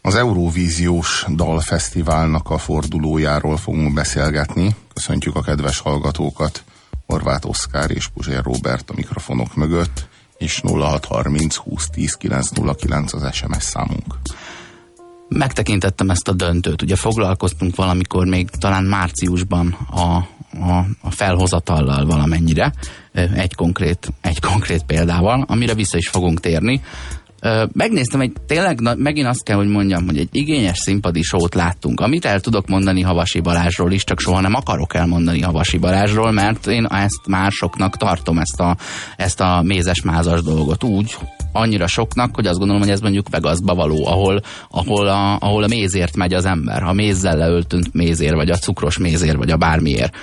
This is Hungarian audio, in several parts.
Az Eurovíziós Dalfesztiválnak a fordulójáról fogunk beszélgetni. Köszöntjük a kedves hallgatókat, Horváth Oszkár és Puzsér Róbert a mikrofonok mögött, és 0630 2010 909 az SMS számunk. Megtekintettem ezt a döntőt. Ugye foglalkoztunk valamikor még talán márciusban a felhozatallal valamennyire, egy konkrét példával, amire vissza is fogunk térni. Megnéztem, hogy tényleg megint azt kell, hogy mondjam, hogy egy igényes színpadi sót láttunk. Amit el tudok mondani Havasi Balázsról is, csak soha nem akarok elmondani Havasi Balázsról, mert én ezt már soknak tartom, ezt a mézes-mázas dolgot úgy, annyira soknak, hogy azt gondolom, hogy ez mondjuk Vegasba való, ahol a mézért megy az ember. A mézzel leöltött mézér, vagy a cukros mézér, vagy a bármiért.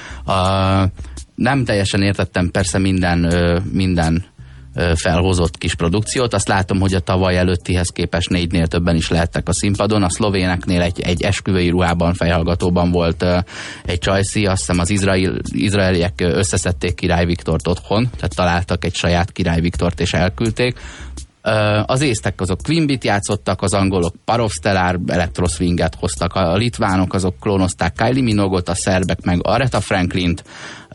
Nem teljesen értettem persze minden felhozott kis produkciót. Azt látom, hogy a tavaly előttihez képest 4-nél többen is lehettek a színpadon. A szlovéneknél egy esküvői ruhában, fejhallgatóban volt egy csajszi, azt hiszem az izraeliek összeszedték Király Viktort otthon, tehát találtak egy saját Király Viktort és elküldték. Az észtek azok Quimbit játszottak, az angolok Parovstellar elektroswinget hoztak, a litvánok azok klónozták Kylie Minogot, a szerbek meg Aretha Franklint,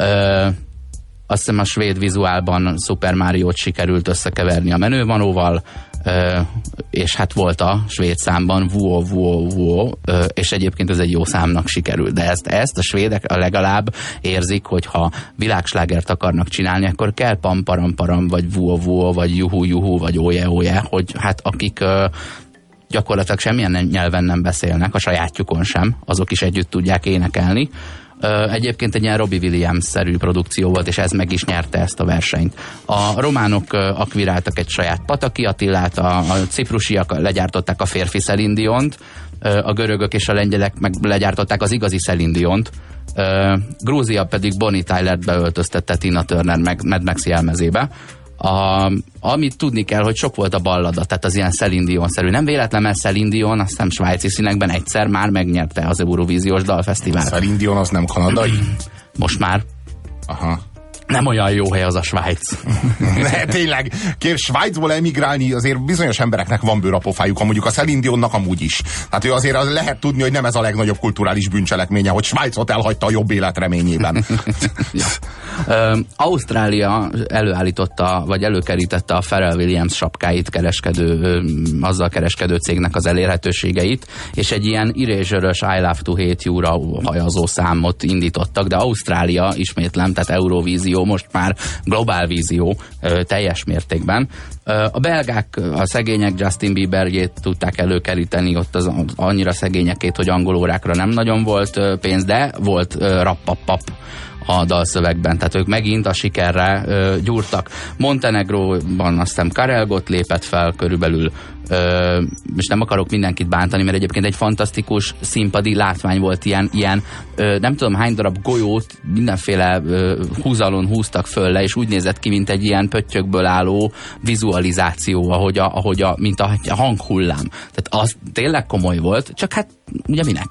azt hiszem a svéd vizuálban Super Mario-t sikerült összekeverni a Menővanóval, és hát volt a svéd számban Vuo, Vuo, Vuo, és egyébként ez egy jó számnak sikerült. De ezt a svédek legalább érzik, hogy ha világslágert akarnak csinálni, akkor kell pam, param, param, vagy Vuo, Vuo, vagy Juhu, Juhu, vagy Óje, Óje, hogy hát akik gyakorlatilag semmilyen nyelven nem beszélnek, a sajátjukon sem, azok is együtt tudják énekelni. Egyébként egy ilyen Robbie Williams-szerű produkció volt, és ez meg is nyerte ezt a versenyt. A románok akviráltak egy saját Pataki Attilát, a ciprusiak legyártották a férfi Celine Diont, a görögök és a lengyelek meg legyártották az igazi Celine Diont, Grúzia pedig Bonnie Tylert beöltöztette Tina Turner meg Mad Max jelmezébe. Amit tudni kell, hogy sok volt a ballada, tehát az ilyen Celine Dion-szerű. Nem véletlenül Celine Dion, azt hiszem svájci színekben egyszer már megnyerte az Eurovíziós Dalfesztivált. Celine Dion az nem kanadai? Most már. Aha. Nem olyan jó hely az a Svájc. Ne, tényleg, Svájcból emigrálni azért bizonyos embereknek van bőrapofájuk, mondjuk a Celine Dionnak amúgy is. Tehát ő azért lehet tudni, hogy nem ez a legnagyobb kulturális bűncselekménye, hogy Svájcot elhagyta a jobb élet reményében. Ja. Ausztrália előállította, vagy előkerítette a Pharrell Williams sapkáit azzal kereskedő cégnek az elérhetőségeit, és egy ilyen erasure-ös I Love to Hate You-ra hajazó számot indítottak, de Ausztrália, ismétlem, tehát Eurovízió, most már globálvízió teljes mértékben. A belgák, a szegények Justin Bieberjét tudták előkeríteni, ott az annyira szegényekét, hogy angolórákra nem nagyon volt pénz, de volt rap-pap-pap a dalszövegben, tehát ők megint a sikerre gyúrtak. Montenegróban azt hiszem Karel Gott lépett fel körülbelül, és nem akarok mindenkit bántani, mert egyébként egy fantasztikus színpadi látvány volt, ilyen nem tudom hány darab golyót mindenféle húzalon húztak föl le, és úgy nézett ki, mint egy ilyen pöttyökből álló vizualizáció, mint a hanghullám. Tehát az tényleg komoly volt, csak hát ugye minek?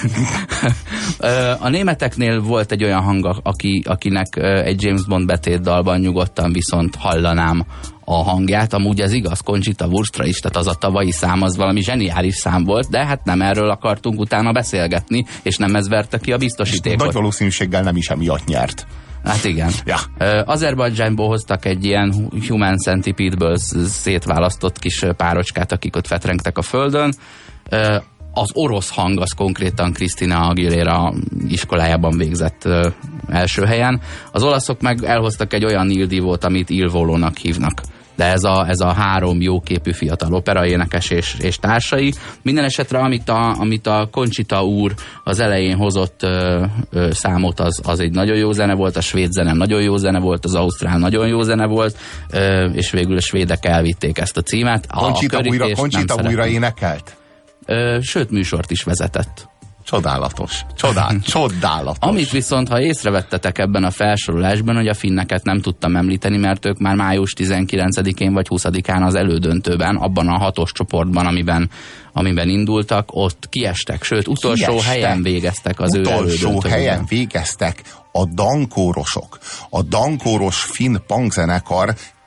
A németeknél volt egy olyan hang, akinek egy James Bond betét dalban nyugodtan viszont hallanám a hangját. Amúgy ez igaz, Conchita Wurstra is, tehát az a tavalyi szám az valami zseniális szám volt, de hát nem erről akartunk utána beszélgetni, és nem ez verte ki a biztosítékot. Nagy valószínűséggel nem is emiatt nyert. Hát igen. Ja. Azerbajdzsánból hoztak egy ilyen Human Centipede-ből szétválasztott kis párocskát, akik ott fetrengtek a földön. Az orosz hang az konkrétan Christina Aguilera iskolájában végzett első helyen. Az olaszok meg elhoztak egy olyan Il Divót, amit Il Volónak hívnak. De ez a három jóképű fiatal operaénekes és társai. Minden esetre, amit a Conchita úr az elején hozott számot, az egy nagyon jó zene volt, a svéd zene nagyon jó zene volt, az ausztrál nagyon jó zene volt, és végül a svédek elvitték ezt a címet. Conchita újra énekelt? Sőt, műsort is vezetett. Csodálatos. Csodálatos. Amit viszont, ha észrevettetek ebben a felsorolásban, hogy a finneket nem tudtam említeni, mert ők már május 19-én vagy 20-án az elődöntőben, abban a 6-os csoportban, amiben indultak, ott kiestek. Sőt, utolsó helyen végeztek az ő elődöntőben. Utolsó helyen végeztek a dankórosok. A dankóros finn punkzenekar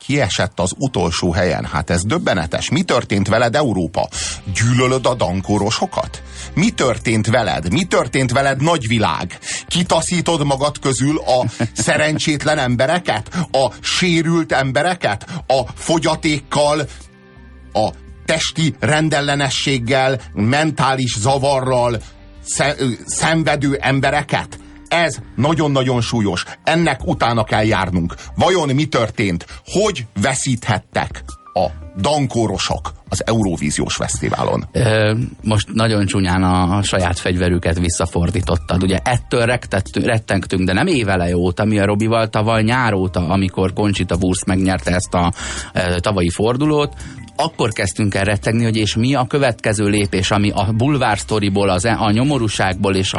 kiesett az utolsó helyen. Hát ez döbbenetes. Mi történt veled, Európa? Gyűlölöd a dankórosokat? Mi történt veled? Mi történt veled, nagyvilág? Kitaszítod magad közül a szerencsétlen embereket? A sérült embereket? A fogyatékkal? A testi rendellenességgel, mentális zavarral szenvedő embereket? Ez nagyon-nagyon súlyos. Ennek utána kell járnunk. Vajon mi történt? Hogy veszíthettek a dankórosok az Eurovíziós Fesztiválon? Most nagyon csúnyán a saját fegyverüket visszafordítottad. Ugye ettől rettengtünk, de nem éveleje óta, mi a Robival tavaly nyár óta, amikor Conchita Wurst megnyerte ezt a tavalyi fordulót, akkor kezdtünk el rettegni, hogy és mi a következő lépés, ami a bulvár sztoriból, a nyomorúságból és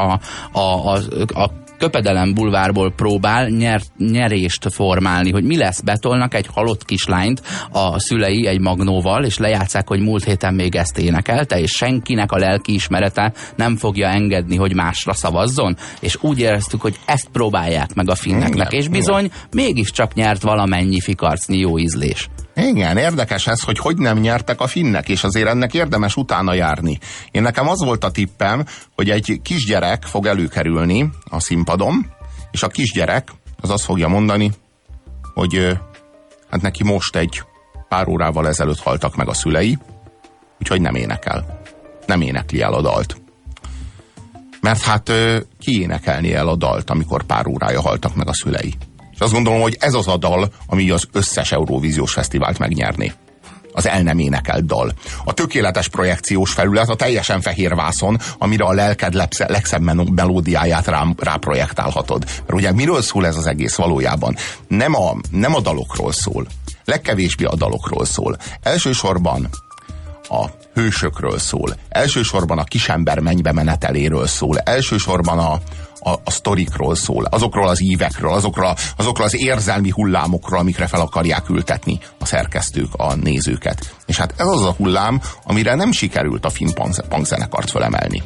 a köpedelem bulvárból próbál nyerést formálni, hogy mi lesz, betolnak egy halott kislányt a szülei egy magnóval, és lejátszák, hogy múlt héten még ezt énekelte, és senkinek a lelkiismerete nem fogja engedni, hogy másra szavazzon, és úgy éreztük, hogy ezt próbálják meg a finneknek, és bizony mégiscsak nyert valamennyi fikarcnyi jó ízlés. Igen, érdekes ez, hogy nem nyertek a finnek, és azért ennek érdemes utána járni. Én nekem az volt a tippem, hogy egy kisgyerek fog előkerülni a színpadon, és a kisgyerek az azt fogja mondani, hogy hát neki most egy pár órával ezelőtt haltak meg a szülei, úgyhogy nem énekel. Nem énekli el a dalt. Mert hát ki énekelni el a dalt, amikor pár órája haltak meg a szülei? És azt gondolom, hogy ez az a dal, ami az összes Eurovíziós Fesztivált megnyerné. Az el nem énekelt dal. A tökéletes projekciós felület, a teljesen fehér vászon, amire a lelked legszebb melódiáját ráprojektálhatod. Mert ugye miről szól ez az egész valójában? Nem a dalokról szól. Legkevésbé a dalokról szól. Elsősorban a hősökről szól. Elsősorban a kisember mennybe meneteléről szól. Elsősorban a sztorikról szól, azokról az ívekről, azokról az érzelmi hullámokról, amikre fel akarják ültetni a szerkesztők, a nézőket. És hát ez az a hullám, amire nem sikerült a finn punkzenekart fölemelni.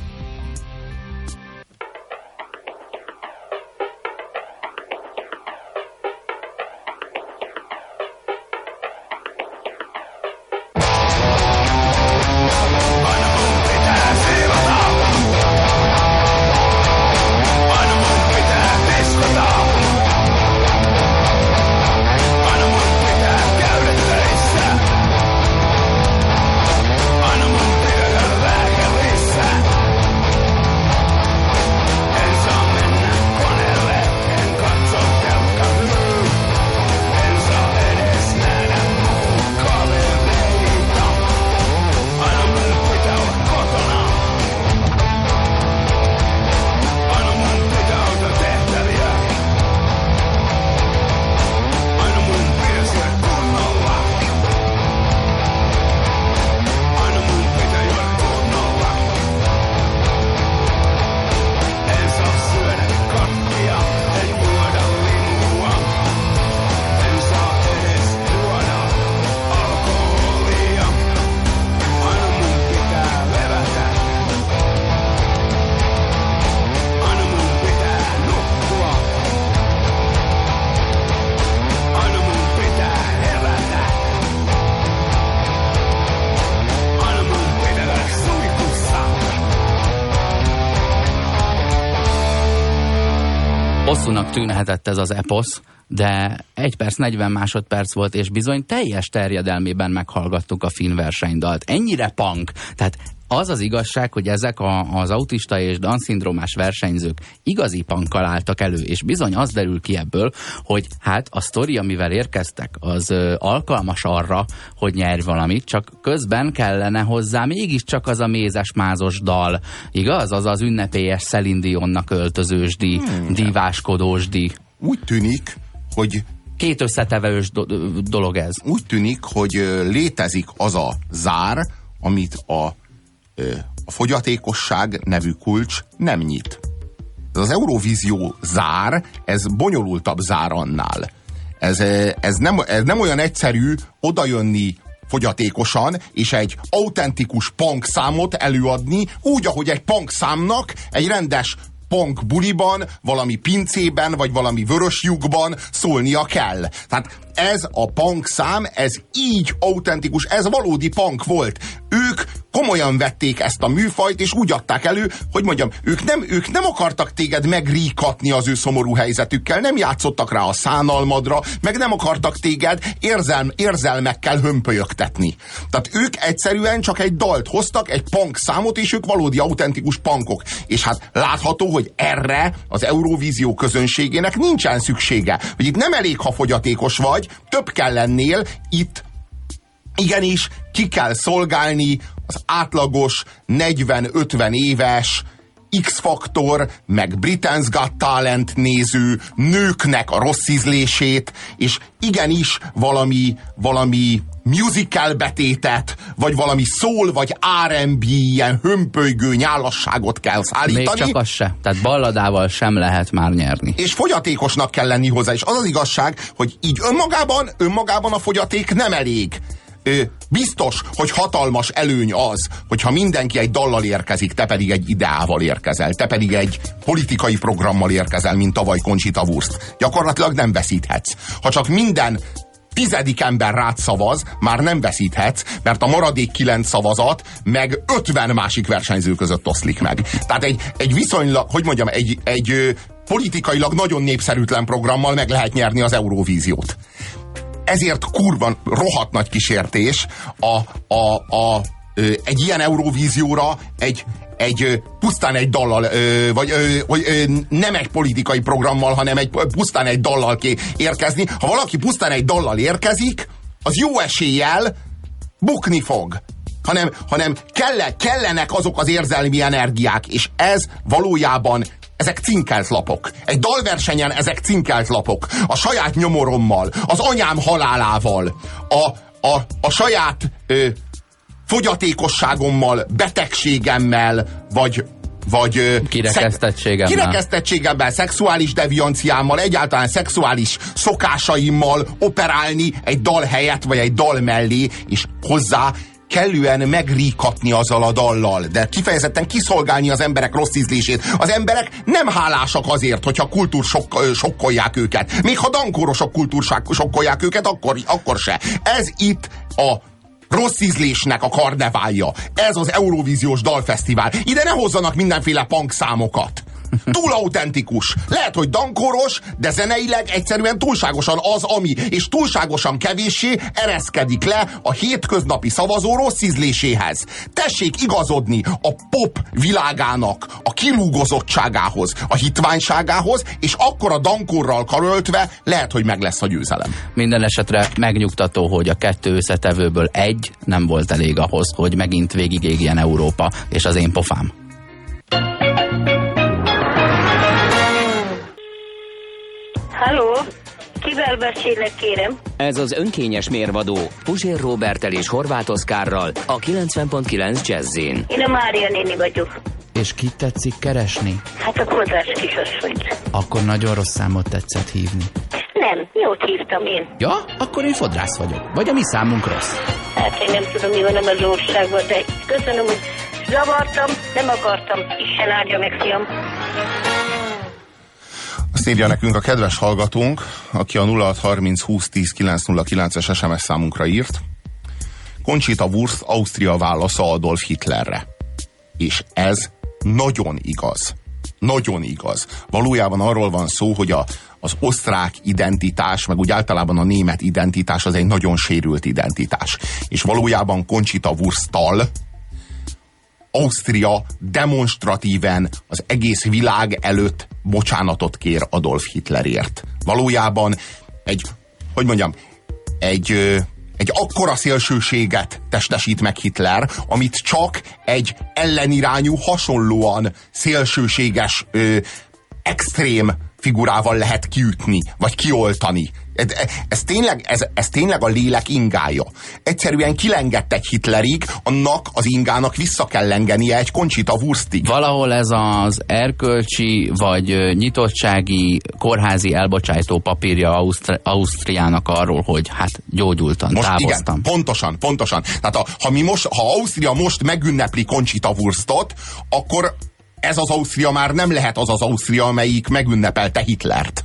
Hosszúnak tűnhetett ez az eposz, de 1 perc 40 másodperc volt, és bizony teljes terjedelmében meghallgattuk a finn versenydalt. Ennyire punk. Tehát az az igazság, hogy ezek az autista és Down-szindrómás versenyzők igazi punkkal álltak elő, és bizony az derül ki ebből, hogy hát a sztori, amivel érkeztek, az alkalmas arra, hogy nyerj valamit, csak közben kellene hozzá mégiscsak az a mézes-mázos dal, igaz? Az az ünnepélyes Celine Dionnak öltözősdi, diváskodósdi. Úgy tűnik, hogy két összetevős dolog ez. Úgy tűnik, hogy létezik az a zár, amit a fogyatékosság nevű kulcs nem nyit. Ez az Eurovízió zár, ez bonyolultabb zár annál. Ez nem olyan egyszerű odajönni fogyatékosan, és egy autentikus punk számot előadni, úgy, ahogy egy punk számnak egy rendes punk buliban, valami pincében, vagy valami vörös lyukban szólnia kell. Tehát ez a punk szám, ez így autentikus, ez valódi punk volt. Ők komolyan vették ezt a műfajt, és úgy adták elő, hogy mondjam, ők nem akartak téged megríkatni az ő szomorú helyzetükkel, nem játszottak rá a szánalmadra, meg nem akartak téged érzelmekkel hömpölyögtetni. Tehát ők egyszerűen csak egy dalt hoztak, egy punk számot, és ők valódi autentikus punkok. És hát látható, hogy erre az Eurovízió közönségének nincsen szüksége. Hogy itt nem elég, ha fogyatékos vagy, több kell lennél, itt igenis ki kell szolgálni az átlagos 40-50 éves X-faktor, meg Britain's Got Talent néző nőknek a rossz ízlését, és igenis valami musical betétet, vagy valami soul, vagy R&B, ilyen hömpölygő nyálasságot kell szállítani. Még csak az se. Tehát balladával sem lehet már nyerni. És fogyatékosnak kell lenni hozzá. És az igazság, hogy így önmagában a fogyaték nem elég. Biztos, hogy hatalmas előny az, hogyha mindenki egy dallal érkezik, te pedig egy ideával érkezel, te pedig egy politikai programmal érkezel, mint tavaly Conchita Wurst. Gyakorlatilag nem veszíthetsz. Ha csak minden 10. ember rád szavaz, már nem veszíthetsz, mert a maradék 9 szavazat meg 50 másik versenyző között oszlik meg. Tehát egy viszonylag, hogy mondjam, egy politikailag nagyon népszerűtlen programmal meg lehet nyerni az Eurovíziót. Ezért kurva rohadt nagy kísértés egy ilyen Eurovízióra egy pusztán egy dallal, vagy nem egy politikai programmal, hanem pusztán egy dallal érkezni. Ha valaki pusztán egy dallal érkezik, az jó eséllyel bukni fog. Hanem kellenek azok az érzelmi energiák, és ez valójában ezek cinkelt lapok. Egy dalversenyen ezek cinkelt lapok. A saját nyomorommal, az anyám halálával, a saját fogyatékosságommal, betegségemmel, vagy kirekesztettségemmel, szexuális devianciámmal, egyáltalán szexuális szokásaimmal operálni egy dal helyett, vagy egy dal mellé, és hozzá kellően megríkatni azzal a dallal, de kifejezetten kiszolgálni az emberek rossz ízlését. Az emberek nem hálásak azért, hogyha sokkolják őket. Még ha dankórosok sokkolják őket, akkor se. Ez itt a rossz ízlésnek a karneválja. Ez az Eurovíziós Dalfesztivál. Ide ne hozzanak mindenféle punk számokat. Túl autentikus. Lehet, hogy dankóros, de zeneileg egyszerűen túlságosan az, ami, és túlságosan kevéssé ereszkedik le a hétköznapi szavazó rossz ízléséhez. Tessék igazodni a pop világának a kirúgozottságához, a hitványságához, és akkor a dankórral karöltve lehet, hogy meg lesz a győzelem. Minden esetre megnyugtató, hogy a 2 összetevőből 1 nem volt elég ahhoz, hogy megint végigégjen Európa és az én pofám. Halló, kivel beszélek, kérem? Ez az önkényes mérvadó Puzsér Róberttel és Horváth Oszkárral a 90.9 Jazzin. Én a Mária néni vagyok. És kit tetszik keresni? Hát a Kozás kisasszonyt. Akkor nagyon rossz számot tetszett hívni. Nem, jót hívtam én. Ja? Akkor én fodrász vagyok. Vagy a mi számunk rossz. Hát én nem tudom, mi van az országban, de köszönöm, hogy zavartam, nem akartam. Isten áldja meg, fiam. Azt írja nekünk a kedves hallgatónk, aki a 0630 20 10 909-es SMS számunkra írt. Conchita Wurst Ausztria válasza Adolf Hitlerre. És ez nagyon igaz. Nagyon igaz. Valójában arról van szó, hogy az osztrák identitás, meg úgy általában a német identitás az egy nagyon sérült identitás. És valójában Conchita Wursttal Ausztria demonstratíven az egész világ előtt bocsánatot kér Adolf Hitlerért. Valójában egy akkora szélsőséget testesít meg Hitler, amit csak egy ellenirányú, hasonlóan szélsőséges, extrém figurával lehet kiütni, vagy kioltani. Ez tényleg a lélek ingája. Egyszerűen kilengett egy Hitlerig, annak az ingának vissza kell lengenie egy Conchita Wurstig. Valahol ez az erkölcsi vagy nyitottsági kórházi elbocsájtó papírja Ausztriának arról, hogy hát gyógyultan most távoztam. Igen, pontosan. Tehát ha Ausztria most megünnepli Conchita Wurstot, ez az Ausztria már nem lehet az az Ausztria, amelyik megünnepelte Hitlert.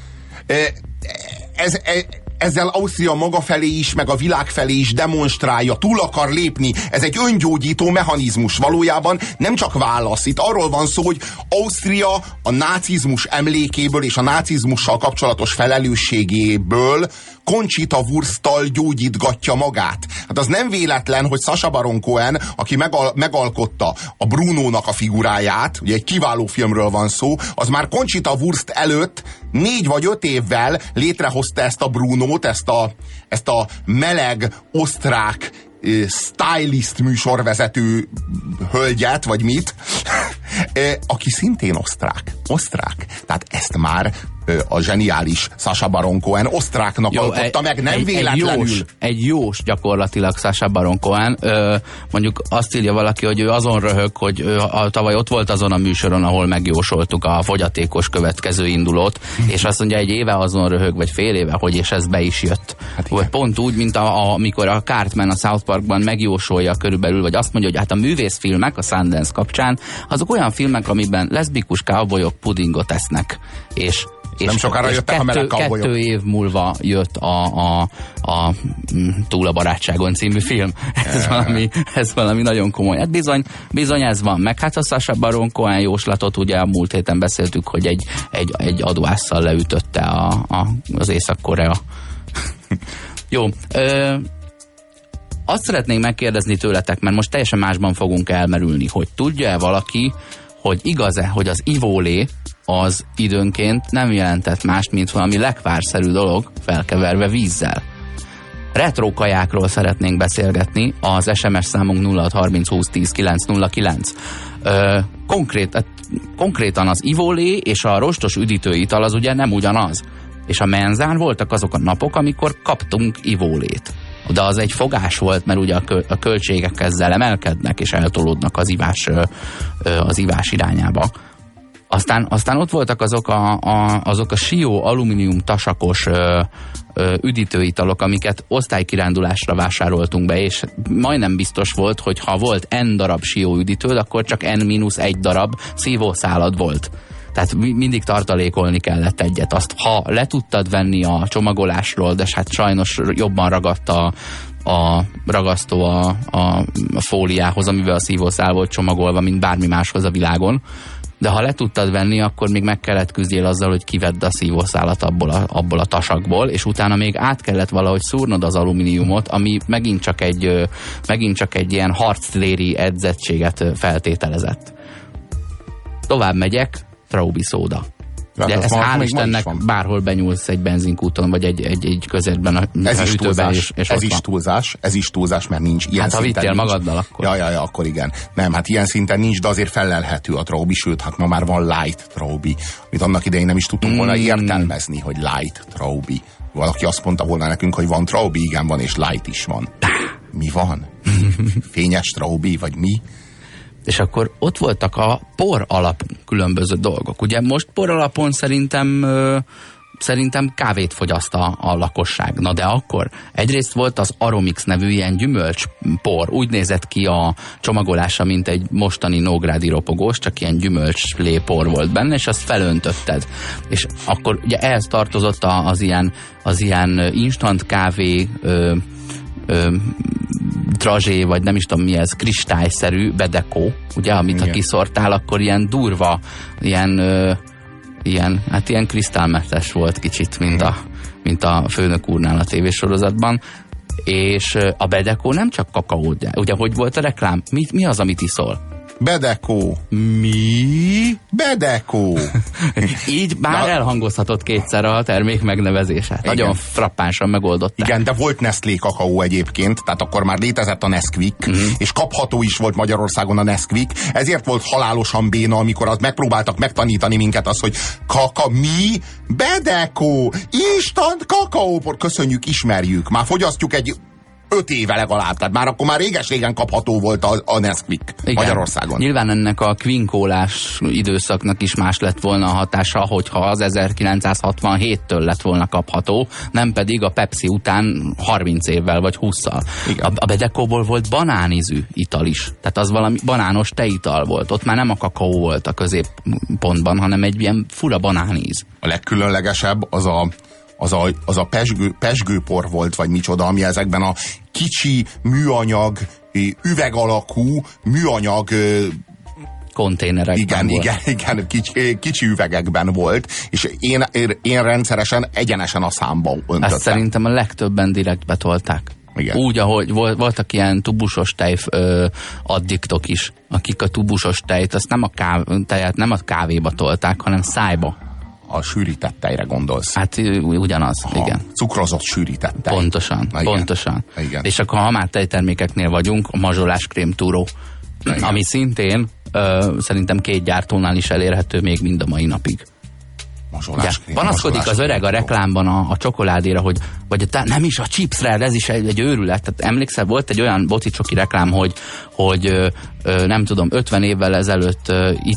Ezzel Ausztria maga felé is, meg a világ felé is demonstrálja, túl akar lépni. Ez egy öngyógyító mechanizmus. Valójában nem csak válasz. Itt arról van szó, hogy Ausztria a nácizmus emlékéből és a nácizmussal kapcsolatos felelősségéből Conchita Wursttal gyógyítgatja magát. Hát az nem véletlen, hogy Sacha Baron Cohen, aki megalkotta a Brunónak a figuráját, ugye egy kiváló filmről van szó, az már Conchita Wurst előtt 4 vagy 5 évvel létrehozta ezt a Brunót, ezt a meleg, osztrák, stylist műsorvezető hölgyet, vagy mit, aki szintén osztrák. Tehát ezt már a zseniális Sacha Baron Cohen osztráknak alkotta meg, nem véletlenül. Egy jós gyakorlatilag Sacha Baron Cohen. Mondjuk azt írja valaki, hogy ő azon röhög, hogy tavaly ott volt azon a műsoron, ahol megjósoltuk a fogyatékos következő indulót, és azt mondja, egy éve azon röhög, vagy fél éve, hogy és ez be is jött. Hát pont úgy, mint amikor a Cartman a South Parkban megjósolja körülbelül, vagy azt mondja, hogy hát a művészfilmek a Sundance kapcsán, azok olyan filmek, amiben leszbikus cowboyok pudingot esznek, és nem sokára jöttek a meleg cowboyok. 2 év múlva jött a Túl a barátságon című film. Ez valami nagyon komoly. Hát bizony ez van. Meg hát a Sacha Baron Cohen jóslatot, ugye a múlt héten beszéltük, hogy egy adóásszal leütötte az Észak-Korea. Jó. Azt szeretnénk megkérdezni tőletek, mert most teljesen másban fogunk elmerülni, hogy tudja-e valaki, hogy igaz-e, hogy az ivólé az időnként nem jelentett mást, mint valami lekvárszerű dolog felkeverve vízzel. Retro kajákról szeretnénk beszélgetni, az SMS számunk 0630 20 10 909. Konkrétan az ivólé és a rostos üdítőital az ugye nem ugyanaz. És a menzán voltak azok a napok, amikor kaptunk ivólét. De az egy fogás volt, mert ugye a költségek ezzel emelkednek, és eltolódnak az ivás irányába. Aztán ott voltak azok a sió alumínium tasakos üdítőitalok, amiket osztálykirándulásra vásároltunk be, és majdnem biztos volt, hogy ha volt N darab sió üdítőd, akkor csak N-1 darab szívószálad volt. Tehát mindig tartalékolni kellett egyet. Azt, ha le tudtad venni a csomagolásról, de hát sajnos jobban ragadt a ragasztó a fóliához, amivel a szívószál volt csomagolva, mint bármi máshoz a világon. De ha le tudtad venni, akkor még meg kellett küzdjél azzal, hogy kivedd a szívószálat abból a tasakból, és utána még át kellett valahogy szúrnod az alumíniumot, ami megint csak egy ilyen harctéri edzettséget feltételezett. Tovább megyek, Traubi szóda. De ez hál' Istennek bárhol benyúlsz egy benzinkúton, vagy egy közértben a ütőben, és ez is túlzás, mert nincs ilyen hát ha vittél magaddal, akkor. Ja, akkor igen. Nem, hát ilyen szinten nincs, de azért felelhető a Traubi, sőt, hát ma már van light Traubi, amit annak idején nem is tudtunk volna értelmezni, hogy light Traubi. Valaki azt mondta volna nekünk, hogy van Traubi, igen van, és light is van. Mi van? Fényes Traubi, vagy mi? És akkor ott voltak a por alap különböző dolgok. Ugye most por alapon szerintem kávét fogyaszt a lakosság. Na de akkor egyrészt volt az Aromix nevű ilyen gyümölcspor. Úgy nézett ki a csomagolása, mint egy mostani nógrádi ropogós, csak ilyen gyümölcslépor volt benne, és azt felöntötted. És akkor ugye ehhez tartozott az ilyen instant kávé drazsé, vagy nem is tudom mi ez, kristályszerű bedekó, ugye, amit ha kiszortál, akkor ilyen durva, ilyen krisztálmentes volt kicsit, mint a főnök úrnál a tévésorozatban, és a bedekó nem csak kakaó, ugye, hogy volt a reklám? Mi az, amit iszol? Bedekó. Mi? Bedekó. Így bár elhangozhatott kétszer a termék megnevezése. Nagyon frappánsan megoldották. Igen, de volt Nestlé kakaó egyébként, tehát akkor már létezett a Nesquik, és kapható is volt Magyarországon a Nesquik, ezért volt halálosan béna, amikor azt megpróbáltak megtanítani minket azt, hogy mi? Bedekó. Instant kakaópor. Köszönjük, ismerjük. Már fogyasztjuk egy 5 éve legalább, tehát már akkor már réges-régen kapható volt a Nesquik Magyarországon. Nyilván ennek a kvinkólás időszaknak is más lett volna a hatása, hogyha az 1967-től lett volna kapható, nem pedig a Pepsi után 30 évvel vagy 20-szal. A Bedekóból volt banánízű ital is, tehát az valami banános teital volt, ott már nem a kakaó volt a középpontban, hanem egy ilyen fura banáníz. A legkülönlegesebb az a pezsgőpor volt, vagy micsoda, ami ezekben a kicsi műanyag, üveg alakú műanyag konténerekben volt. Igen, kicsi üvegekben volt, és én rendszeresen egyenesen a számba öntöttem. Ezt szerintem a legtöbben direkt betolták. Igen. Úgy, ahogy voltak ilyen tubusos tej addiktok is, akik a tubusos tejet, azt nem a kávéba tolták, hanem szájba. A sűrített tejre gondolsz. Hát ugyanaz, igen. Cukrozott sűrített tej. Pontosan. Igen. És akkor ha már tejtermékeknél vagyunk, a mazsolás krémtúró, ami szintén szerintem 2 gyártónál is elérhető még mind a mai napig. Panaszkodik az öreg a reklámban a csokoládéra, hogy vagy nem is a chipsre, ez is egy őrület. Tehát emlékszel, volt egy olyan csoki reklám, hogy nem tudom, 50 évvel ezelőtt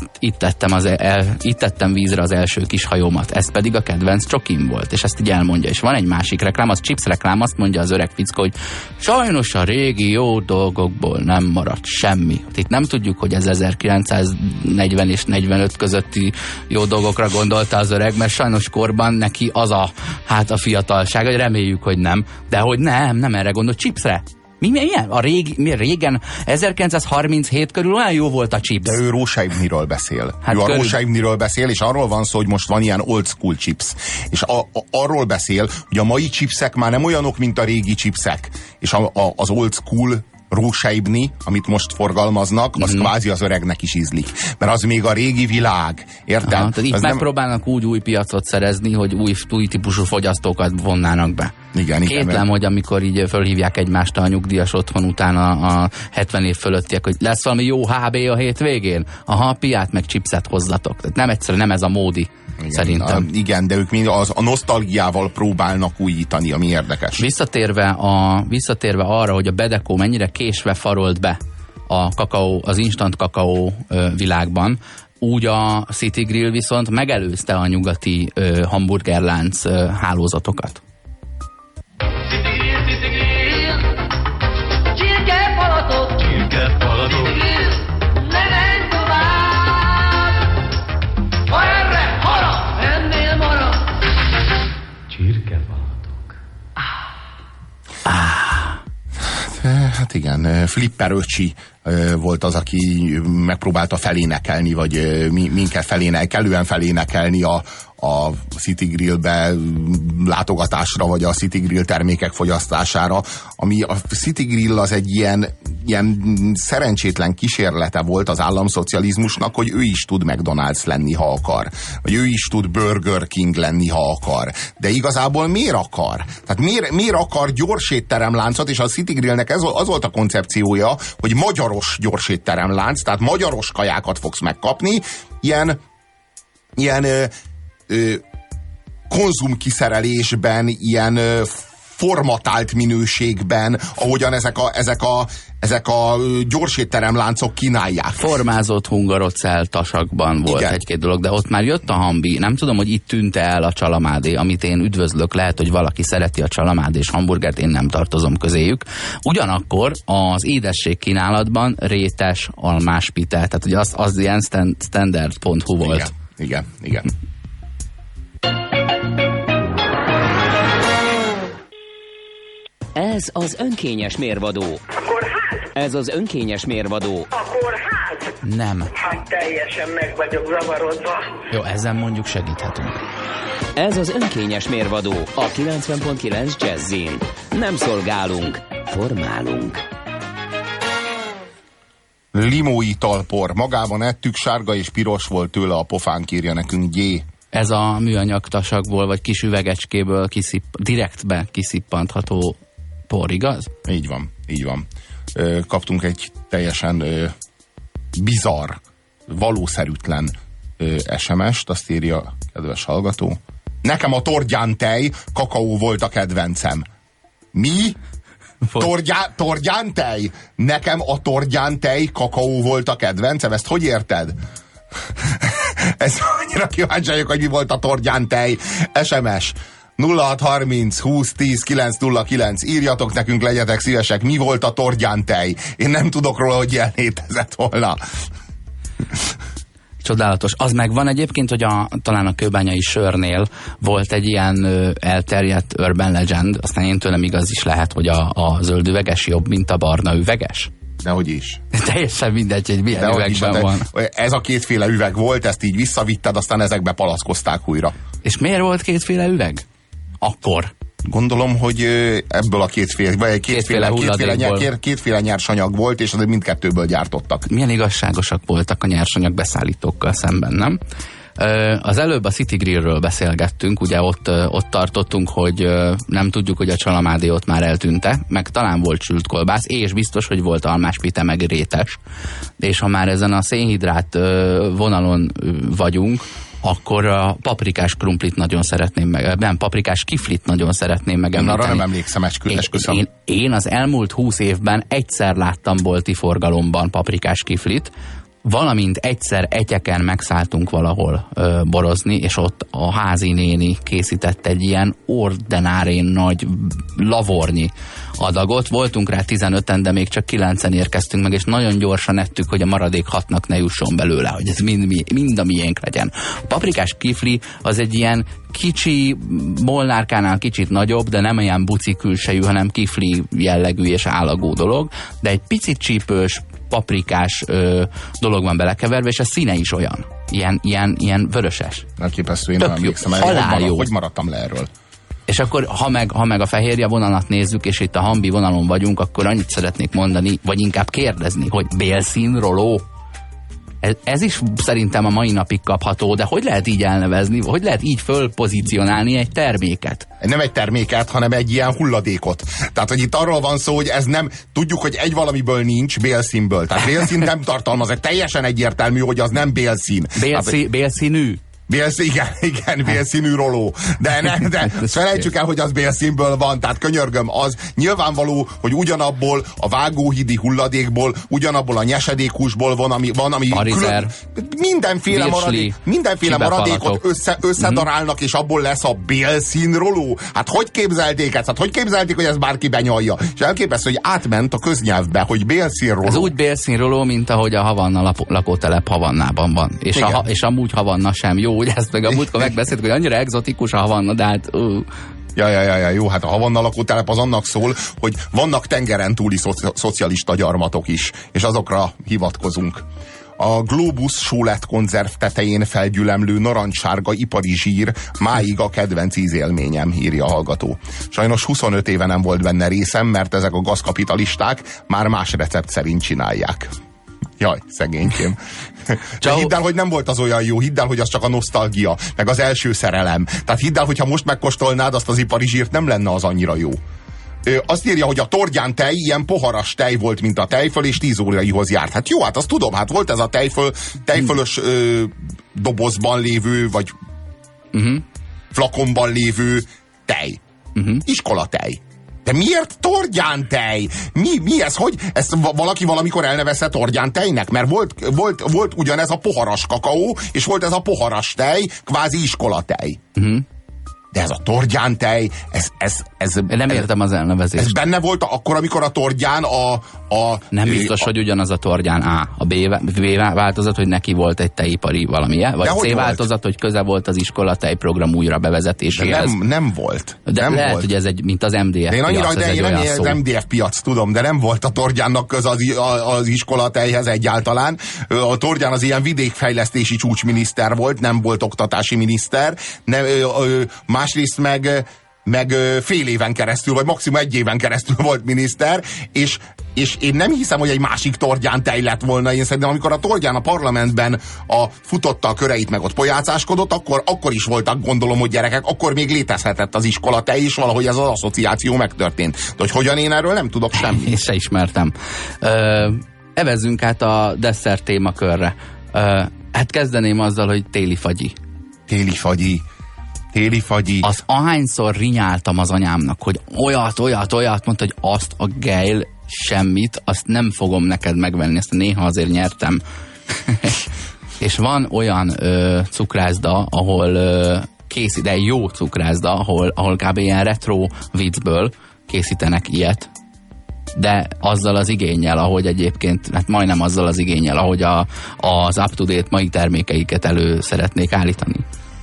itt tettem vízre az első kis hajómat. Ez pedig a kedvenc csokim volt, és ezt így elmondja. És van egy másik reklám, az chips reklám, azt mondja az öreg fickó, hogy sajnos a régi jó dolgokból nem maradt semmi. Itt nem tudjuk, hogy ez 1940 és 45 közötti jó dolgokra gondolta az öreg, mert sajnos korban neki az a fiatalság, hogy reméljük, hogy nem. De hogy nem erre gondol, chipsre. Milyen? Régen 1937 körül olyan jó volt a chips. De ő Rósa Ibniről beszél. Ő a Rósa Ibniről beszél, és arról van szó, hogy most van ilyen old school chips. És arról beszél, hogy a mai chipsek már nem olyanok, mint a régi chipsek. És az old school Rósa Ibni, amit most forgalmaznak, az kvázi az öregnek is ízlik. Mert az még a régi világ. Érted? Aha, itt megpróbálnak úgy új piacot szerezni, hogy új típusú fogyasztókat vonnának be. Igen. Kétlem, hogy amikor így fölhívják egymást a nyugdíjas otthon után a 70 év fölöttiek, hogy lesz valami jó HB a hétvégén? Aha, piát meg chipset hozzatok. Tehát nem egyszerűen nem ez a módi. Igen, szerintem. Igen, de ők mind a nosztalgiával próbálnak újítani, ami érdekes. Visszatérve arra, hogy a Bedekó mennyire késve farolt be a kakaó, az instant kakaó világban, úgy a City Grill viszont megelőzte a nyugati hamburgerlánc hálózatokat. Hát igen, Flipper öcsi volt az, aki megpróbálta felénekelni, vagy minket kellően felénekelni a City Grillbe látogatásra, vagy a City Grill termékek fogyasztására, ami a City Grill az egy ilyen szerencsétlen kísérlete volt az államszocializmusnak, hogy ő is tud McDonald's lenni, ha akar. Vagy ő is tud Burger King lenni, ha akar. De igazából miért akar? Tehát miért akar gyorsétteremláncot, és a City Grillnek az volt a koncepciója, hogy magyaros gyorsétteremlánc, tehát magyaros kajákat fogsz megkapni, ilyen konzumkiszerelésben, ilyen formatált minőségben, ahogyan ezek a gyorsétteremláncok kínálják. Formázott hungarocell tasakban volt egy-két dolog, de ott már jött a hambi. Nem tudom, hogy itt tűnt el a csalamádé, amit én üdvözlök. Lehet, hogy valaki szereti a csalamádé és hamburgert, én nem tartozom közéjük. Ugyanakkor az édesség kínálatban rétes, almás pite, tehát ugye az ilyen standard.hu volt. Igen. Ez az önkényes mérvadó. Akkor hát? Ez az önkényes mérvadó. Akkor hát? Nem. Hát teljesen meg vagyok zavarodva. Jó, ezen mondjuk segíthetünk. Ez az önkényes mérvadó a 90.9 Jazzin. Nem szolgálunk, formálunk. Limóitalpor. Magában ettük, sárga és piros volt tőle a pofánk, írja nekünk G. Ez a műanyag tasakból, vagy kis üvegecskéből direktbe kiszippantható por, igaz? Így van. Kaptunk egy teljesen bizarr, valószerűtlen SMS-t, azt írja a kedves hallgató. Nekem a torgyán tej, kakaó volt a kedvencem. Mi? Torgyántej? Nekem a torgyántej kakaó volt a kedvencem, ezt hogy érted? Ez annyira kíváncsi vagyok, hogy mi volt a torgyántej. SMS 0630 20 10 909. Írjatok nekünk, legyetek szívesek, mi volt a torgyántej. Én nem tudok róla, hogy ilyen létezett volna. Csodálatos. Az megvan egyébként, hogy talán a kőbányai sörnél volt egy ilyen elterjedt urban legend, aztán én tőlem igaz is lehet, hogy a zöld üveges jobb, mint a barna üveges. Dehogy is. Teljesen mindegy, hogy milyen üvegben van. Ez a kétféle üveg volt, ezt így visszavitted, aztán ezekbe palackozták újra. És miért volt kétféle üveg? Akkor. Gondolom, hogy ebből a kétféle nyersanyag volt, és azért mindkettőből gyártottak. Milyen igazságosak voltak a nyersanyag beszállítókkal szemben, nem? Az előbb a City Grillről beszélgettünk, ugye ott tartottunk, hogy nem tudjuk, hogy a csalamádé ott már eltűnte, meg talán volt sült kolbász, és biztos, hogy volt almáspite, meg rétes. És ha már ezen a szénhidrát vonalon vagyunk, akkor a paprikás krumplit nagyon szeretném paprikás kiflit nagyon szeretném megemlíteni. Én arra nem emlékszem, esküszöm. Én az elmúlt 20 évben egyszer láttam bolti forgalomban paprikás kiflit, valamint egyszer Etyeken megszálltunk valahol borozni, és ott a házi néni készített egy ilyen ordenárén nagy lavornyi adagot. Voltunk rá 15-en, de még csak 9-en érkeztünk meg, és nagyon gyorsan ettük, hogy a maradék 6-nak ne jusson belőle, hogy ez mind a miénk legyen. A paprikás kifli az egy ilyen kicsi, molnárkánál kicsit nagyobb, de nem ilyen buci külsejű, hanem kifli jellegű és állagú dolog, de egy picit csípős, paprikás dolog van belekeverve, és a színe is olyan. Ilyen vöröses. Elképesztő, én nem emlékszem. Hogy maradtam le erről? És akkor, ha meg a fehérje vonalat nézzük, és itt a hambi vonalon vagyunk, akkor annyit szeretnék mondani, vagy inkább kérdezni, hogy bélszín roló? Ez is szerintem a mai napig kapható, de hogy lehet így elnevezni, hogy lehet így fölpozícionálni egy terméket? Nem egy terméket, hanem egy ilyen hulladékot. Tehát, hogy itt arról van szó, hogy ez nem, tudjuk, hogy egy valamiből nincs bélszínből. Tehát bélszín nem tartalmaz, ez teljesen egyértelmű, hogy az nem bélszín. Bélszínű? Igen, bélszínű roló. De felejtsük el, hogy az bélszínből van, tehát könyörgöm, az nyilvánvaló, hogy ugyanabból a vágóhídi hulladékból, ugyanabból a nyesedékhúsból van, ami Parizer, mindenféle maradékot összedarálnak, és abból lesz a bélszín roló. Hát hogy képzelték ezt? Hát hogy képzelték, hogy ez bárki benyalja? És elképesztő, hogy átment a köznyelvbe, hogy bélszín roló. Ez úgy bélszín roló, mint ahogy a Havanna lakótelep Havannában van. És amúgy Havanna sem jó. Ugye ezt meg a múltkor megbeszéltük, hogy annyira egzotikus a Havanna, de hát... Ja, jó, hát a Havanna lakótelep az annak szól, hogy vannak tengeren túli szocialista gyarmatok is, és azokra hivatkozunk. A Globus sólett konzerv tetején felgyülemlő narancssárga ipari zsír máig a kedvenc ízélményem, írja a hallgató. Sajnos 25 éve nem volt benne részem, mert ezek a gazkapitalisták már más recept szerint csinálják. Jaj, szegénykém. De hidd el, hogy nem volt az olyan jó, hidd el, hogy az csak a nosztalgia, meg az első szerelem. Tehát hidd el, hogyha most megkóstolnád azt az ipari zsírt, nem lenne az annyira jó. Azt írja, hogy a torgyán tej ilyen poharas tej volt, mint a tejföl, és 10 óraihoz járt. Hát jó, hát azt tudom, hát volt ez a tejfölös dobozban lévő, vagy flakonban lévő tej. Iskolatej. De miért torgyántej? Mi ez? Hogy? Ezt valaki valamikor elnevezte torgyántejnek? Mert volt ugyanez a poharas kakaó, és volt ez a poharas tej, kvázi iskolatej. De ez a torgyántej, ez nem értem az elnevezést. Ez benne volt akkor, amikor a torgyán nem biztos, hogy ugyanaz a torgyán A. A B változat, hogy neki volt egy tejipari valamilyen, vagy C változat, hogy köze volt az iskolatej program újra bevezetéséhez. De nem volt. De nem lehet, volt. hogy ez mint az MDF piac. Én nem az MDF piac, tudom, de nem volt a torgyánnak köze az iskolatejhez egyáltalán. A torgyán az ilyen vidékfejlesztési csúcsminiszter volt, nem volt oktatási miniszter. Másrészt meg fél éven keresztül, vagy maximum 1 éven keresztül volt miniszter, és én nem hiszem, hogy egy másik torgyán tej lett volna. Én szerintem, amikor a torgyán a parlamentben futotta a köreit, meg ott pojácáskodott, akkor is voltak, gondolom, hogy gyerekek, akkor még létezhetett az iskolatej, és valahogy ez az asszociáció megtörtént. De hogy hogyan, én erről nem tudok semmit. Én se ismertem. Evezzünk át a desszert témakörre. Hát kezdeném azzal, hogy téli fagyi. Téli fagyi. Téli fagyi. Az ahányszor rinyáltam az anyámnak, hogy olyat, mondta, hogy azt a gejl semmit, azt nem fogom neked megvenni, ezt néha azért nyertem. És van olyan cukrászda, ahol de jó cukrászda, ahol kb. Ilyen retro viccből készítenek ilyet, de azzal az igénnyel, ahogy egyébként, hát majdnem azzal az igénnyel, ahogy az up-to-date mai termékeiket elő szeretnék állítani.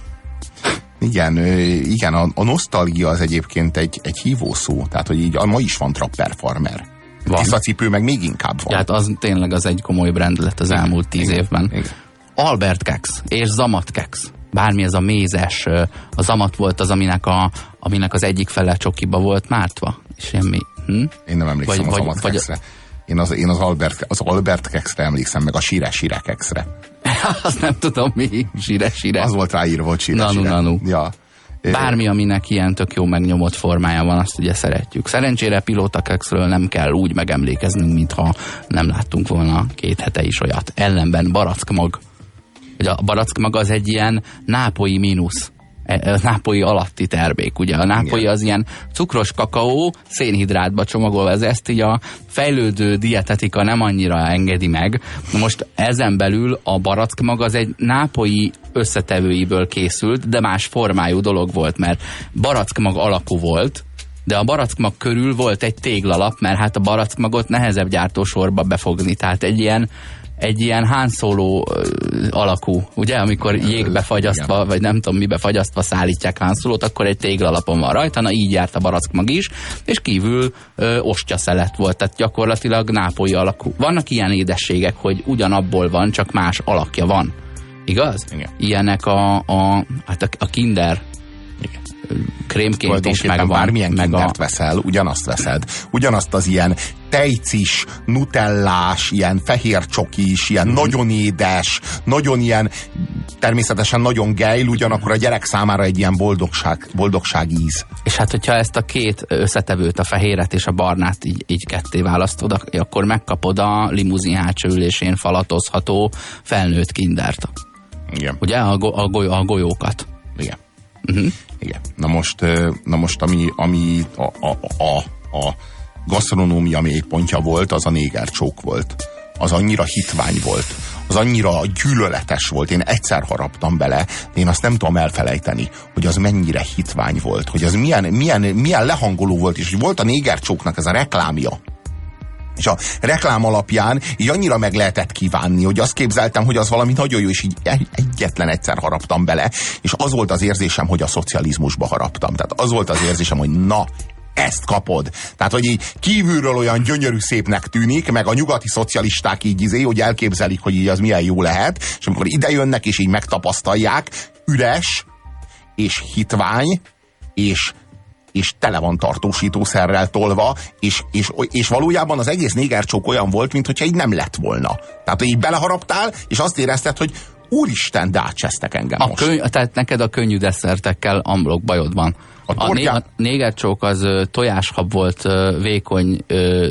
Igen, a nosztalgia az egyébként egy hívószó, tehát hogy így ma is van trapper farmer. Tisztacipő meg még inkább van. Tehát az tényleg az egy komoly brand lett az elmúlt 10 évben. Igen. Albert keksz és zamat keksz. Bármi ez a mézes, a zamat volt az, aminek az egyik fele csokiba volt mártva. És semmi. Én nem emlékszem a zamat kekszre. Én az Albert kekszre emlékszem, meg a sire kekszre. Azt nem tudom mi, sire. Az volt ráírva, hogy sire. Nanu. Ja. Bármi, aminek ilyen tök jó megnyomott formája van, azt ugye szeretjük. Szerencsére pilóta kekszről nem kell úgy megemlékeznünk, mintha nem láttunk volna 2 hete is olyat. Ellenben barackmag. A barackmag az egy ilyen nápolyi mínusz. Nápolyi alatti termék, ugye? A nápolyi az ilyen cukros kakaó, szénhidrátba csomagolva, ezt így a fejlődő dietetika nem annyira engedi meg. Most ezen belül a barackmag az egy nápolyi összetevőiből készült, de más formájú dolog volt, mert barackmag alakú volt, de a barackmag körül volt egy téglalap, mert hát a barackmagot nehezebb gyártósorba befogni, tehát egy ilyen Han Solo alakú, ugye, amikor jégbe fagyasztva, vagy nem tudom mibe fagyasztva szállítják Han Solót, akkor egy téglalapon van rajta, na így járt a barackmag is, és kívül ostya-szelet volt, tehát gyakorlatilag nápolyi alakú. Vannak ilyen édességek, hogy ugyanabból van, csak más alakja van. Igaz? Igen. Ilyenek a Kinder krémként is megvan. Bármilyen kindert veszel, ugyanazt veszed. Ugyanazt az ilyen tejcis, nutellás, ilyen fehér csokis, ilyen nagyon édes, nagyon ilyen, természetesen nagyon gejl, ugyanakkor a gyerek számára egy ilyen boldogság íz. És hát, hogyha ezt a 2 összetevőt, a fehéret és a barnát így ketté választod, akkor megkapod a limuzin hátsó ülésén falatozható felnőtt kindert. Igen. Ugye? A golyókat. Igen. Igen. Na most ami a gasztronómia mélypontja volt, az a négercsók volt. Az annyira hitvány volt. Az annyira gyűlöletes volt. Én egyszer haraptam bele, de én azt nem tudom elfelejteni, hogy az mennyire hitvány volt. Hogy az milyen lehangoló volt, és hogy volt a négercsóknak ez a reklámja. És a reklám alapján így annyira meg lehetett kívánni, hogy azt képzeltem, hogy az valami nagyon jó, és így egyetlen egyszer haraptam bele, és az volt az érzésem, hogy a szocializmusba haraptam. Tehát az volt az érzésem, hogy na, ezt kapod. Tehát, hogy így kívülről olyan gyönyörű szépnek tűnik, meg a nyugati szocialisták így hogy elképzelik, hogy így az milyen jó lehet, és amikor ide jönnek, és így megtapasztalják, üres, és hitvány, és tele van tartósítószerrel tolva, és valójában az egész négercsók olyan volt, mintha így nem lett volna. Tehát, hogy így beleharaptál, és azt érezted, hogy úristen, de átcsesztek engem most. Tehát neked a könnyű desszertekkel amblok bajod van. A négercsók az tojáshab volt, vékony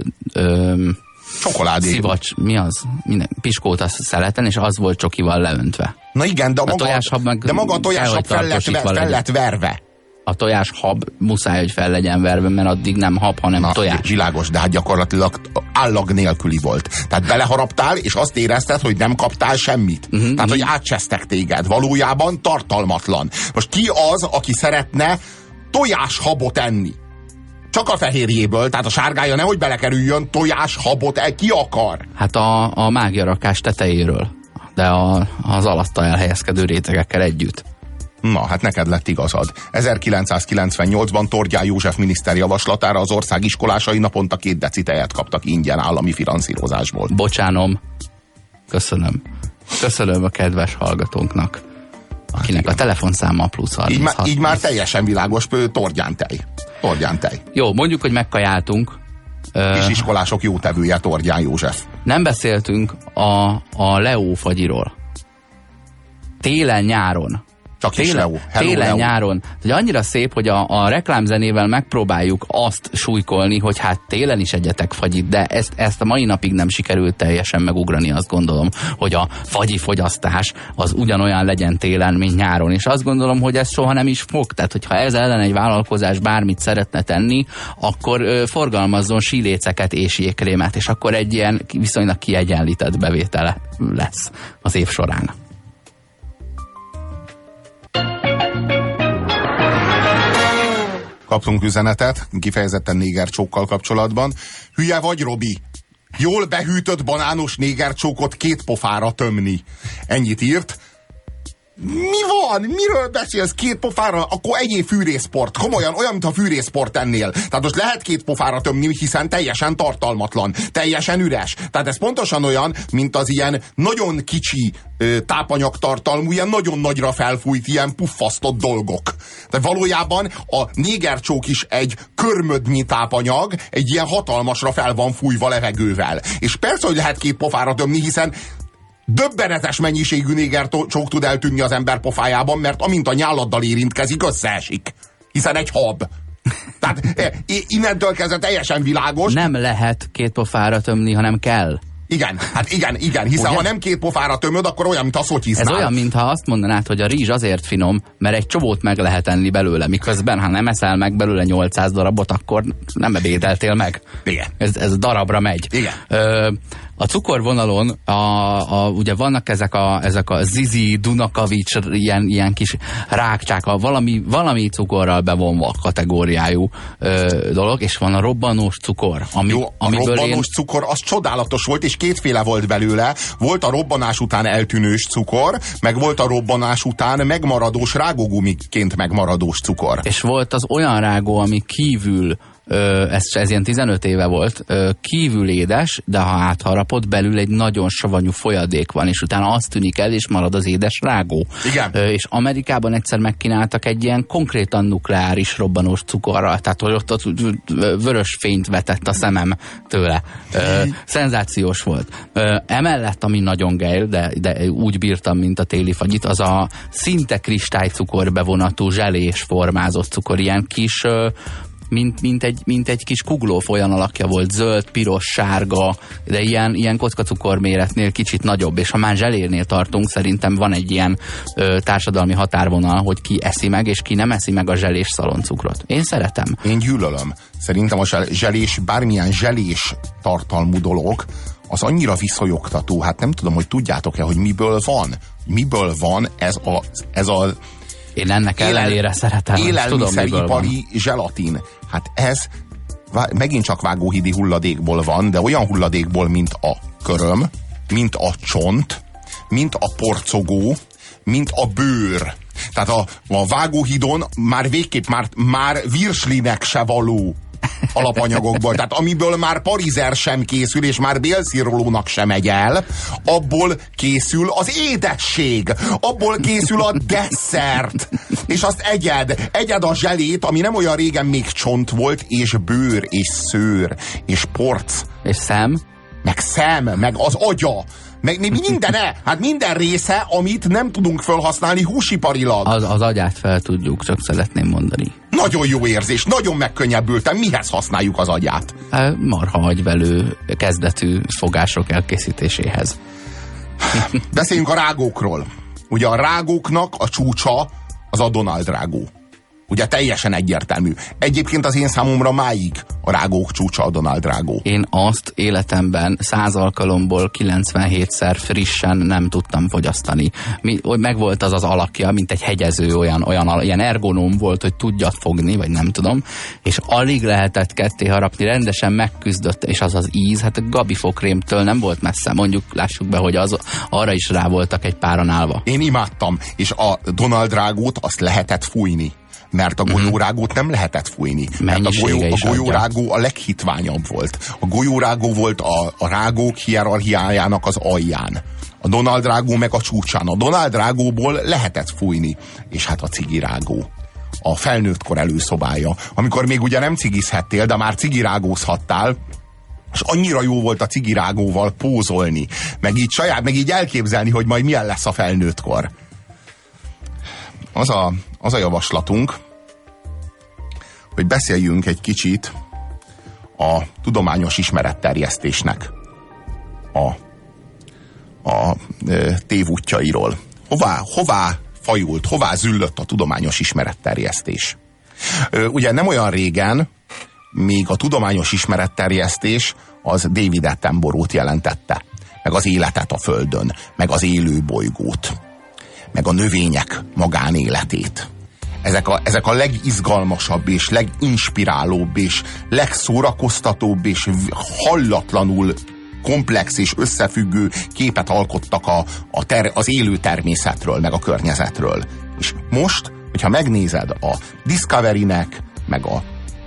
csokoládé. Szivacs, mi az? Piskóta szeleten, és az volt csokival leöntve. Na igen, de maga a tojáshab fel lett verve. A tojáshab muszáj, hogy fel legyen verve, mert addig nem hab, hanem tojás. Világos, de hát gyakorlatilag állag nélküli volt. Tehát beleharaptál, és azt érezted, hogy nem kaptál semmit. Tehát, hogy átcsesztek téged. Valójában tartalmatlan. Most ki az, aki szeretne tojáshabot enni? Csak a fehérjéből, tehát a sárgája nehogy belekerüljön, tojáshabot ki akar? Hát a mágiarakás tetejéről, de az alatta elhelyezkedő rétegekkel együtt. Na, hát neked lett igazad. 1998-ban Tordján József miniszter javaslatára az ország iskolásai naponta 2 deci tejet kaptak ingyen állami finanszírozásból. Bocsánom. Köszönöm. Köszönöm a kedves hallgatónknak, akinek a telefonszáma plusz 36. Így már teljesen világos, Tordján tej. Tordján tej. Jó, mondjuk, hogy megkajáltunk. Kisiskolások jótevője Tordján József. Nem beszéltünk a Leo fagyiról. Télen-nyáron Csak is Leo. Télen, nyáron. Ugye annyira szép, hogy a reklámzenével megpróbáljuk azt súlykolni, hogy hát télen is egyetek fagyit, de ezt a mai napig nem sikerült teljesen megugrani, azt gondolom, hogy a fagyi fogyasztás az ugyanolyan legyen télen, mint nyáron. És azt gondolom, hogy ez soha nem is fog. Tehát, hogyha ez ellen egy vállalkozás bármit szeretne tenni, akkor forgalmazzon síléceket és jégkrémet, és akkor egy ilyen viszonylag kiegyenlített bevétele lesz az év során. Kaptunk üzenetet, kifejezetten négercsókkal kapcsolatban. Hülye vagy, Robi? Jól behűtött banános négercsókot 2 pofára tömni. Ennyit írt. Mi van? Miről beszélsz 2 pofára? Akkor egyéb fűrészport. Komolyan, olyan, mintha fűrészport ennél. Tehát most lehet 2 pofára tömni, hiszen teljesen tartalmatlan, teljesen üres. Tehát ez pontosan olyan, mint az ilyen nagyon kicsi tápanyagtartalmú, ilyen nagyon nagyra felfújt, ilyen puffasztott dolgok. Tehát valójában a négercsók is egy körmödnyi tápanyag, egy ilyen hatalmasra fel van fújva levegővel. És persze, hogy lehet 2 pofára tömni, hiszen döbbenetes mennyiségű négercsók tud eltűnni az ember pofájában, mert amint a nyáladdal érintkezik, összeesik. Hiszen egy hab. Tehát innentől kezdve teljesen világos. Nem lehet 2 pofára tömni, hanem kell. Igen, hát igen, hiszen ugye? Ha nem 2 pofára tömöd, akkor olyan, mint a szotyiznál. Ez olyan, mintha azt mondanád, hogy a rizs azért finom, mert egy csomót meg lehet enni belőle, miközben, ha nem eszel meg belőle 800 darabot, akkor nem ebédeltél meg. Igen. Ez darabra megy. Igen. A cukorvonalon ugye vannak ezek a Zizi, Dunakavics, ilyen kis rákcsák, valami cukorral bevonva kategóriájú dolog, és van a robbanós cukor. A robbanós cukor az csodálatos volt, és 2 volt belőle. Volt a robbanás után eltűnős cukor, meg volt a robbanás után megmaradós rágógumiként megmaradós cukor. És volt az olyan rágó, ami kívül ez ilyen 15 éve volt, kívül édes, de ha átharapott, belül egy nagyon savanyú folyadék van, és utána az tűnik el, és marad az édes rágó. Igen. És Amerikában egyszer megkínáltak egy ilyen konkrétan nukleáris robbanós cukorral, tehát hogy ott vörös fényt vetett a szemem tőle. Szenzációs volt. Emellett, ami nagyon geil, de úgy bírtam, mint a téli fagyit, az a szinte kristálycukor bevonatú zselés formázott cukor, ilyen kis mint egy kis kuglóf, olyan alakja volt, zöld, piros, sárga, de ilyen kockacukor méretnél kicsit nagyobb, és ha már zselénél tartunk, szerintem van egy ilyen társadalmi határvonal, hogy ki eszi meg, és ki nem eszi meg a zselés szaloncukrot. Én szeretem. Én gyűlölöm. Szerintem a zselés, bármilyen zselés tartalmú dolog, az annyira viszonyogtató, hát nem tudom, hogy tudjátok-e, hogy miből van. Miből van ez a én ennek ellenére szeretem. Élelmiszeripari zselatin. Hát ez megint csak vágóhídi hulladékból van, de olyan hulladékból, mint a köröm, mint a csont, mint a porcogó, mint a bőr. Tehát a vágóhídon már végképp már virslinek se való alapanyagokból. Tehát amiből már parizer sem készül, és már bélszirolónak sem megy el, abból készül az édesség, abból készül a desszert, és azt egyed a zselét, ami nem olyan régen még csont volt, és bőr, és szőr, és porc. És szem. Meg az agya. Meg minden része, amit nem tudunk felhasználni húsiparilag. Az agyát fel tudjuk, csak szeretném mondani. Nagyon jó érzés, nagyon megkönnyebbültem. Mihez használjuk az agyát? Marha agyvelő kezdetű fogások elkészítéséhez. Beszéljünk a rágókról. Ugye a rágóknak a csúcsa az a Donald rágó. Ugye teljesen egyértelmű. Egyébként az én számomra máig a rágók csúcsa a Donald rágó. Én azt életemben 100 alkalomból 97-szer frissen nem tudtam fogyasztani. Megvolt az alakja, mint egy hegyező, ilyen ergonóm volt, hogy tudjad fogni, vagy nem tudom, és alig lehetett ketté harapni, rendesen megküzdött, és az íz, hát a gabifokrémtől nem volt messze, mondjuk, lássuk be, hogy arra is rá voltak egy páran állva. Én imádtam, és a Donald rágót azt lehetett fújni. Mert a golyórágót nem lehetett fújni. Mert a golyórágó a leghitványabb volt. A golyórágó volt a rágók hierarchiájának az alján. A Donald rágó meg a csúcsán. A Donald rágóból lehetett fújni. És hát a cigirágó. A felnőttkor előszobája. Amikor még ugye nem cigizhettél, de már cigirágózhattál, és annyira jó volt a cigirágóval pózolni. Meg így elképzelni, hogy majd milyen lesz a felnőttkor. az a javaslatunk, hogy beszéljünk egy kicsit a tudományos ismeretterjesztésnek a tévútjairól. Hová fajult, hová züllött a tudományos ismeretterjesztés? Ugye nem olyan régen még a tudományos ismeretterjesztés az David Attenborough-t jelentette, meg az életet a Földön, meg az élő bolygót, meg a növények magánéletét. Ezek a legizgalmasabb és leginspirálóbb és legszórakoztatóbb és hallatlanul komplex és összefüggő képet alkottak az élő természetről, meg a környezetről. És most, hogyha megnézed a Discovery-nek, meg a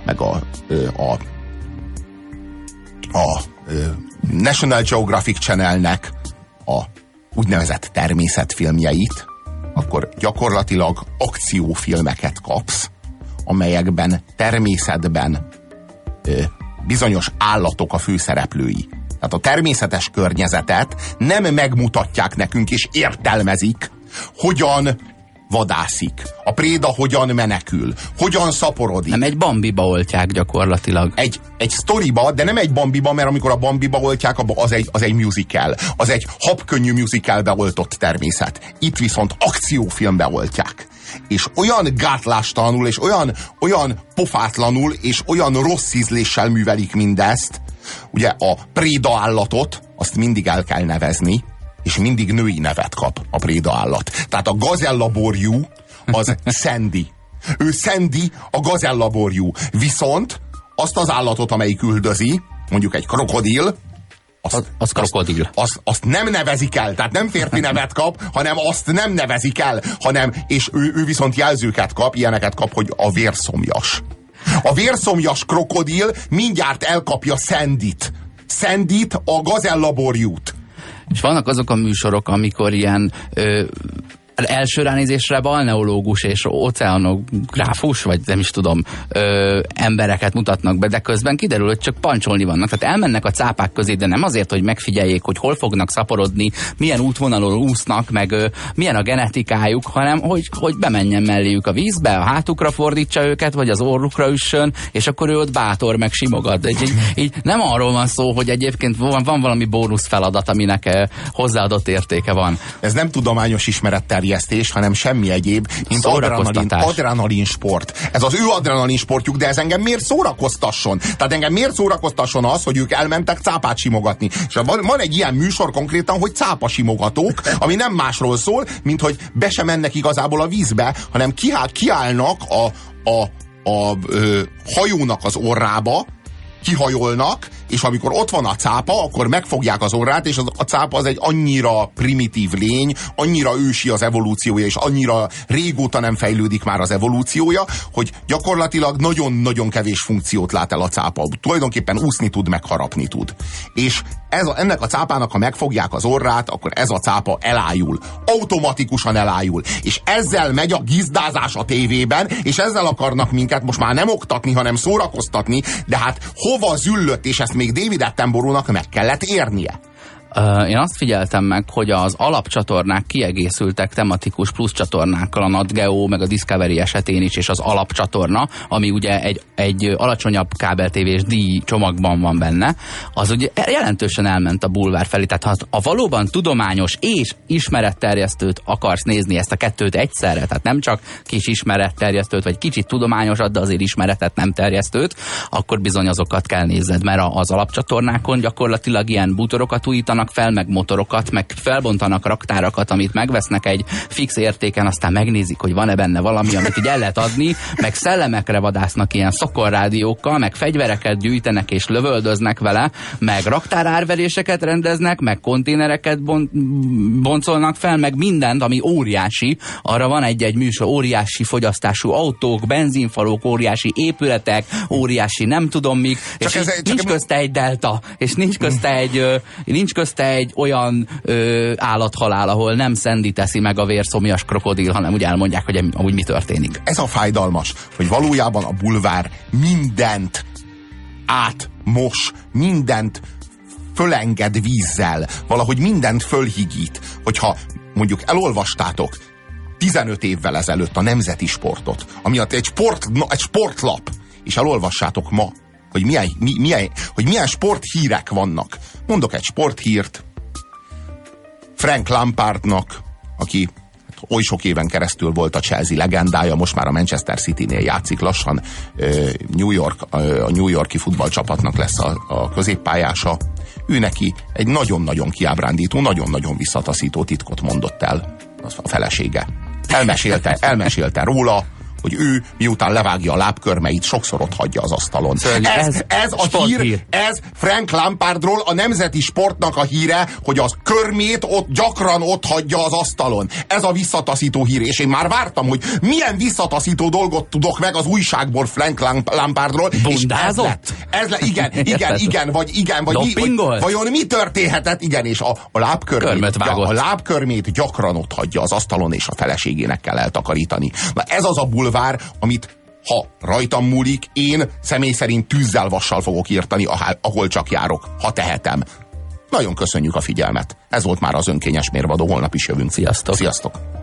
National Geographic Channelnek a úgynevezett természetfilmjeit, akkor gyakorlatilag akciófilmeket kapsz, amelyekben természetben bizonyos állatok a főszereplői. Tehát a természetes környezetet nem megmutatják nekünk és értelmezik, hogyan vadászik, a préda hogyan menekül, hogyan szaporodik. Nem egy Bambiba oltják gyakorlatilag. Egy sztoriba, de nem egy Bambiba, mert amikor a Bambiba oltják, az egy musical. Az egy habkönnyű musicalbe oltott természet. Itt viszont akciófilmbe oltják. És olyan gátlástalanul, és olyan pofátlanul, és olyan rossz ízléssel művelik mindezt. Ugye a préda állatot, azt mindig el kell nevezni, és mindig női nevet kap a préda állat. Tehát a gazellaborjú az Sandy. Ő Sandy, a gazellaborjú. Viszont azt az állatot, amelyik üldözi, mondjuk egy krokodil, az krokodil. Azt nem nevezik el, tehát nem férfi nevet kap, hanem azt nem nevezik el, és ő viszont jelzőket kap, ilyeneket kap, hogy a vérszomjas. A vérszomjas krokodil mindjárt elkapja Sandyt. Sandyt, a gazellaborjút. És vannak azok a műsorok, amikor ilyen első ránézésre balneológus és oceanográfus, vagy nem is tudom, embereket mutatnak be, de közben kiderül, hogy csak pancsolni vannak. Tehát elmennek a cápák közé, de nem azért, hogy megfigyeljék, hogy hol fognak szaporodni, milyen útvonalon úsznak, meg milyen a genetikájuk, hanem hogy bemenjen melléjük a vízbe, a hátukra fordítsa őket, vagy az orrukra üssön, és akkor ő ott bátor, meg simogat. Így nem arról van szó, hogy egyébként van valami bónusz feladat, aminek hozzáadott értéke van. Ez nem tudományos ismeretterjesztés, hanem semmi egyéb, mint adrenalin sport. Ez az ő adrenalin sportjuk, de ez engem miért szórakoztasson? Tehát engem miért szórakoztasson az, hogy ők elmentek cápát simogatni? És van egy ilyen műsor konkrétan, hogy cápasimogatók, ami nem másról szól, mint hogy be sem mennek igazából a vízbe, hanem kiállnak a hajónak az orrába, kihajolnak, és amikor ott van a cápa, akkor megfogják az orrát, és a cápa az egy annyira primitív lény, annyira ősi az evolúciója, és annyira régóta nem fejlődik már az evolúciója, hogy gyakorlatilag nagyon-nagyon kevés funkciót lát el a cápa. Tulajdonképpen úszni tud, meg harapni tud. És ennek a cápának, ha megfogják az orrát, akkor ez a cápa elájul. Automatikusan elájul. És ezzel megy a gizdázás a tévében, és ezzel akarnak minket most már nem oktatni, hanem szórakoztatni, de hát hova züllött, és ezt még David Attenborough-nak meg kellett érnie. Én azt figyeltem meg, hogy az alapcsatornák kiegészültek tematikus plusz csatornákkal, a Nat Geo, meg a Discovery esetén is, és az alapcsatorna, ami ugye egy alacsonyabb kábeltévés díj csomagban van benne, az ugye jelentősen elment a bulvár felé. Tehát ha valóban tudományos és ismeretterjesztőt akarsz nézni, ezt a kettőt egyszerre, tehát nem csak kis ismeretterjesztőt, vagy kicsit tudományosat, de azért ismeretet nem terjesztőt, akkor bizony azokat kell nézned, mert az alapcsatornákon gyakorlatilag ilyen bútorokat újítanak fel, meg motorokat, meg felbontanak raktárakat, amit megvesznek egy fix értéken, aztán megnézik, hogy van-e benne valami, amit így el lehet adni, meg szellemekre vadásznak ilyen szokorrádiókkal, meg fegyvereket gyűjtenek és lövöldöznek vele, meg raktárárveréseket rendeznek, meg konténereket boncolnak fel, meg mindent, ami óriási. Arra van egy műsor, óriási fogyasztású autók, benzinfalók, óriási épületek, óriási nem tudom mik, és nincs közte egy delta, és nincs közte egy olyan állathalál, ahol nem Sandy teszi meg a vérszomjas krokodil, hanem úgy elmondják, hogy amúgy mi történik. Ez a fájdalmas, hogy valójában a bulvár mindent átmos, mindent fölenged vízzel, valahogy mindent fölhigít. Hogyha mondjuk elolvastátok 15 évvel ezelőtt a Nemzeti Sportot, ami egy sportlap, és elolvassátok ma, hogy milyen sporthírek vannak. Mondok egy sporthírt. Frank Lampardnak, aki oly sok éven keresztül volt a Chelsea legendája, most már a Manchester City-nél játszik, lassan a New York-i futballcsapatnak lesz a középpályása. Ő neki egy nagyon-nagyon kiábrándító, nagyon-nagyon visszataszító titkot mondott el a felesége. Elmesélte róla, hogy ő miután levágja a lábkörmeit, sokszor ott hagyja az asztalon. Ez a hír, ez Frank Lampardról a Nemzeti Sportnak a híre, hogy az körmét gyakran ott hagyja az asztalon. Ez a visszataszító hír, és én már vártam, hogy milyen visszataszító dolgot tudok meg az újságból Frank Lampardról. Bundázott? Igen, vagy vajon mi történhetett? Igen, és a lábkörmét gyakran ott hagyja az asztalon, és a feleségének kell eltakarítani. Na ez az a bulvár, amit ha rajtam múlik, én személy szerint tűzzel, vassal fogok írtani, ahol csak járok, ha tehetem. Nagyon köszönjük a figyelmet. Ez volt már az Önkényes Mérvadó, holnap is jövünk. Sziasztok! Sziasztok.